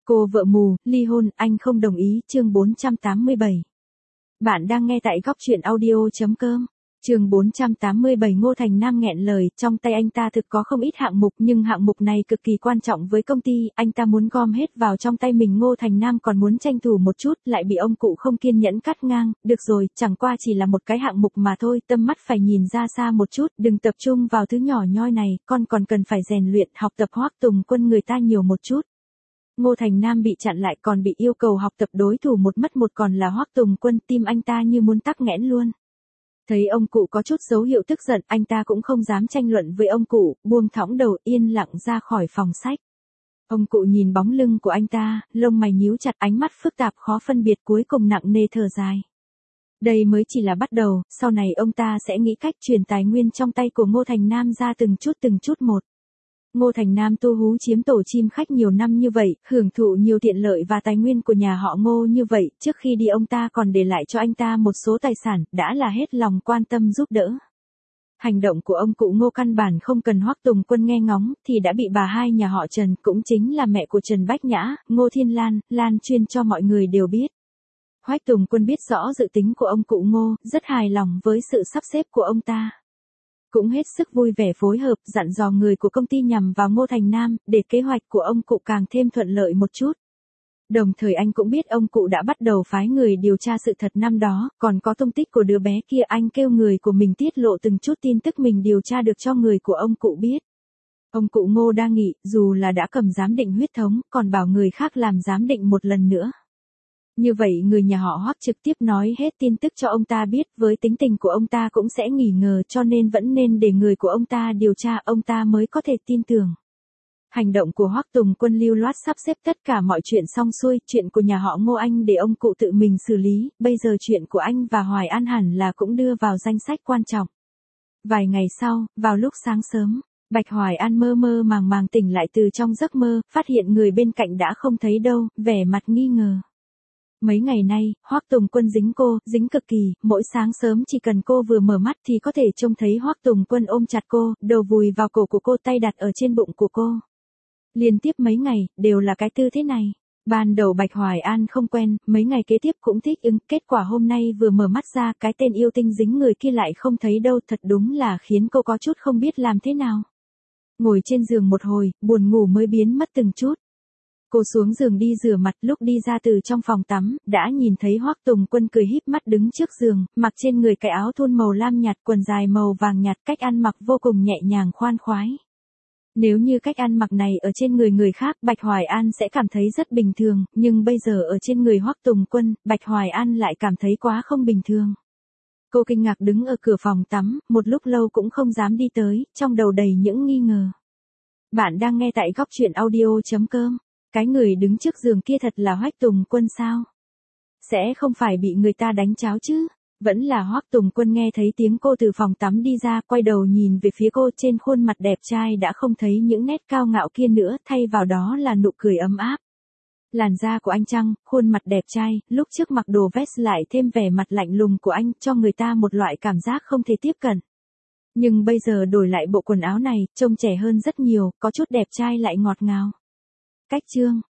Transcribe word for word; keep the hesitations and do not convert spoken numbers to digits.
Cô vợ mù, ly hôn, anh không đồng ý, chương bốn trăm tám mươi bảy. Bạn đang nghe tại góc truyện audio.com. Chương bốn trăm tám mươi bảy. Ngô Thành Nam nghẹn lời, trong tay anh ta thực có không ít hạng mục, nhưng hạng mục này cực kỳ quan trọng với công ty, anh ta muốn gom hết vào trong tay mình. Ngô Thành Nam còn muốn tranh thủ một chút, lại bị ông cụ không kiên nhẫn cắt ngang. Được rồi, chẳng qua chỉ là một cái hạng mục mà thôi, tâm mắt phải nhìn ra xa một chút, đừng tập trung vào thứ nhỏ nhoi này, con còn cần phải rèn luyện, học tập Hoắc Tùng Quân người ta nhiều một chút. Ngô Thành Nam bị chặn lại, còn bị yêu cầu học tập đối thủ một mất một còn là Hoắc Tùng Quân, tim anh ta như muốn tắc nghẽn luôn. Thấy ông cụ có chút dấu hiệu tức giận, anh ta cũng không dám tranh luận với ông cụ, buông thõng đầu yên lặng ra khỏi phòng sách. Ông cụ nhìn bóng lưng của anh ta, lông mày nhíu chặt, ánh mắt phức tạp khó phân biệt, cuối cùng nặng nề thở dài. Đây mới chỉ là bắt đầu, sau này ông ta sẽ nghĩ cách truyền tài nguyên trong tay của Ngô Thành Nam ra từng chút từng chút một. Ngô Thành Nam tu hú chiếm tổ chim khách nhiều năm như vậy, hưởng thụ nhiều tiện lợi và tài nguyên của nhà họ Ngô như vậy, trước khi đi ông ta còn để lại cho anh ta một số tài sản, đã là hết lòng quan tâm giúp đỡ. Hành động của ông cụ Ngô căn bản không cần Hoắc Tùng Quân nghe ngóng, thì đã bị bà hai nhà họ Trần, cũng chính là mẹ của Trần Bách Nhã, Ngô Thiên Lan, lan truyền cho mọi người đều biết. Hoắc Tùng Quân biết rõ dự tính của ông cụ Ngô, rất hài lòng với sự sắp xếp của ông ta. Cũng hết sức vui vẻ phối hợp, dặn dò người của công ty nhằm vào Ngô Thành Nam, để kế hoạch của ông cụ càng thêm thuận lợi một chút. Đồng thời anh cũng biết ông cụ đã bắt đầu phái người điều tra sự thật năm đó, còn có tung tích của đứa bé kia, anh kêu người của mình tiết lộ từng chút tin tức mình điều tra được cho người của ông cụ biết. Ông cụ Ngô đang nghị, dù là đã cầm giám định huyết thống, còn bảo người khác làm giám định một lần nữa. Như vậy người nhà họ Hoắc trực tiếp nói hết tin tức cho ông ta biết, với tính tình của ông ta cũng sẽ nghi ngờ, cho nên vẫn nên để người của ông ta điều tra, ông ta mới có thể tin tưởng. Hành động của Hoắc Tùng Quân lưu loát sắp xếp tất cả mọi chuyện xong xuôi, chuyện của nhà họ Ngô anh để ông cụ tự mình xử lý, bây giờ chuyện của anh và Hoài An hẳn là cũng đưa vào danh sách quan trọng. Vài ngày sau, vào lúc sáng sớm, Bạch Hoài An mơ mơ màng màng tỉnh lại từ trong giấc mơ, phát hiện người bên cạnh đã không thấy đâu, vẻ mặt nghi ngờ. Mấy ngày nay, Hoắc Tùng Quân dính cô, dính cực kỳ, mỗi sáng sớm chỉ cần cô vừa mở mắt thì có thể trông thấy Hoắc Tùng Quân ôm chặt cô, đầu vùi vào cổ của cô, tay đặt ở trên bụng của cô. Liên tiếp mấy ngày, đều là cái tư thế này. Ban đầu Bạch Hoài An không quen, mấy ngày kế tiếp cũng thích ứng, kết quả hôm nay vừa mở mắt ra, cái tên yêu tinh dính người kia lại không thấy đâu, thật đúng là khiến cô có chút không biết làm thế nào. Ngồi trên giường một hồi, buồn ngủ mới biến mất từng chút. Cô xuống giường đi rửa mặt, lúc đi ra từ trong phòng tắm, đã nhìn thấy Hoắc Tùng Quân cười híp mắt đứng trước giường, mặc trên người cái áo thun màu lam nhạt, quần dài màu vàng nhạt, cách ăn mặc vô cùng nhẹ nhàng khoan khoái. Nếu như cách ăn mặc này ở trên người người khác, Bạch Hoài An sẽ cảm thấy rất bình thường, nhưng bây giờ ở trên người Hoắc Tùng Quân, Bạch Hoài An lại cảm thấy quá không bình thường. Cô kinh ngạc đứng ở cửa phòng tắm, một lúc lâu cũng không dám đi tới, trong đầu đầy những nghi ngờ. Bạn đang nghe tại góc truyện audio.com. Cái người đứng trước giường kia thật là Hoắc Tùng Quân sao? Sẽ không phải bị người ta đánh cháo chứ? Vẫn là Hoắc Tùng Quân. Nghe thấy tiếng cô từ phòng tắm đi ra, quay đầu nhìn về phía cô, trên khuôn mặt đẹp trai đã không thấy những nét cao ngạo kia nữa, thay vào đó là nụ cười ấm áp. Làn da của anh Trăng, khuôn mặt đẹp trai, lúc trước mặc đồ vest lại thêm vẻ mặt lạnh lùng của anh, cho người ta một loại cảm giác không thể tiếp cận. Nhưng bây giờ đổi lại bộ quần áo này, trông trẻ hơn rất nhiều, có chút đẹp trai lại ngọt ngào. Cách chương